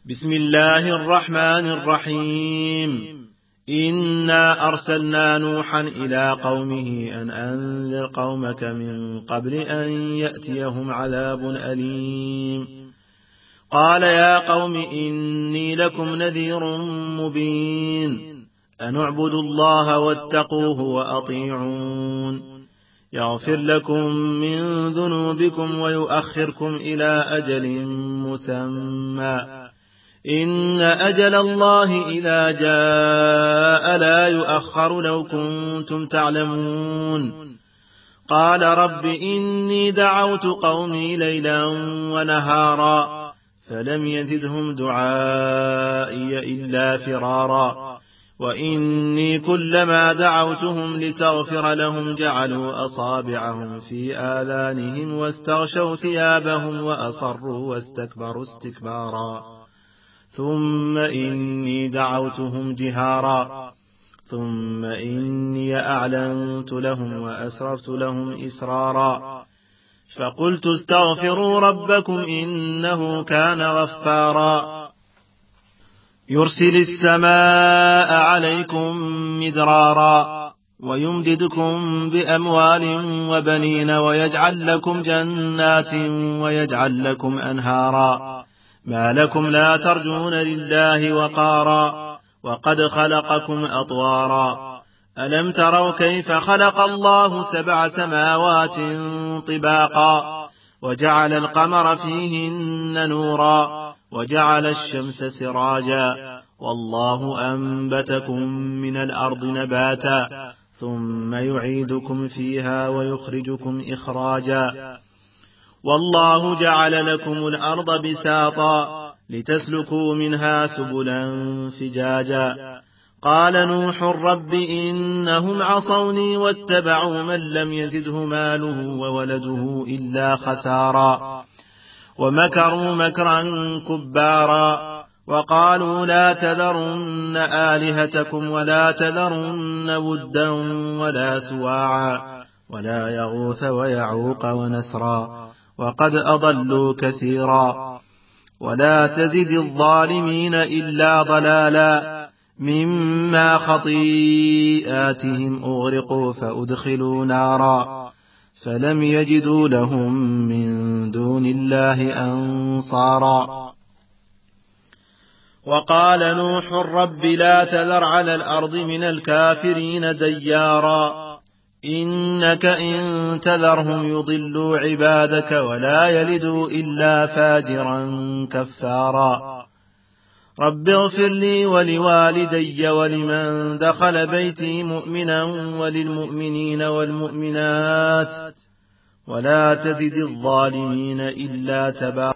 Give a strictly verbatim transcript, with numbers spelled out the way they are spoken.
بسم الله الرحمن الرحيم. إنا أرسلنا نوحا إلى قومه أن أنذر قومك من قبل أن يأتيهم عذاب أليم. قال يا قوم إني لكم نذير مبين أن اعبدوا الله واتقوه وأطيعون يغفر لكم من ذنوبكم ويؤخركم إلى أجل مسمى إن أجل الله إذا جاء لا يؤخر لو كنتم تعلمون. قال رب إني دعوت قومي ليلا ونهارا فلم يزدهم دعائي إلا فرارا وإني كلما دعوتهم لتغفر لهم جعلوا أصابعهم في آذانهم واستغشوا ثيابهم وأصروا واستكبروا استكبارا ثم إني دعوتهم جهارا ثم إني أعلنت لهم وأسررت لهم إسرارا فقلت استغفروا ربكم إنه كان غفارا يرسل السماء عليكم مدرارا ويمددكم بأموال وبنين ويجعل لكم جنات ويجعل لكم أنهارا ما لكم لا ترجون لله وقارا وقد خلقكم أطوارا ألم تروا كيف خلق الله سبع سماوات طباقا وجعل القمر فيهن نورا وجعل الشمس سراجا والله أنبتكم من الأرض نباتا ثم يعيدكم فيها ويخرجكم إخراجا والله جعل لكم الأرض بساطا لتسلكوا منها سبلا فجاجا. قال نوح رب إنهم عصوني واتبعوا من لم يزده ماله وولده إلا خسارا ومكروا مكرا كبارا وقالوا لا تذرن آلهتكم ولا تذرن ودا ولا سواعا ولا يغوث ويعوق ونسرا وقد أضلوا كثيرا ولا تزد الظالمين إلا ضلالا مما خطيئاتهم أغرقوا فأدخلوا نارا فلم يجدوا لهم من دون الله أنصارا. وقال نوح رب لا تذر على الأرض من الكافرين ديارا إنك إن تذرهم يضلوا عبادك ولا يلدوا إلا فاجرا كفارا. رب اغفر لي ولوالدي ولمن دخل بيتي مؤمنا وللمؤمنين والمؤمنات ولا تزد الظالمين إلا تبارا.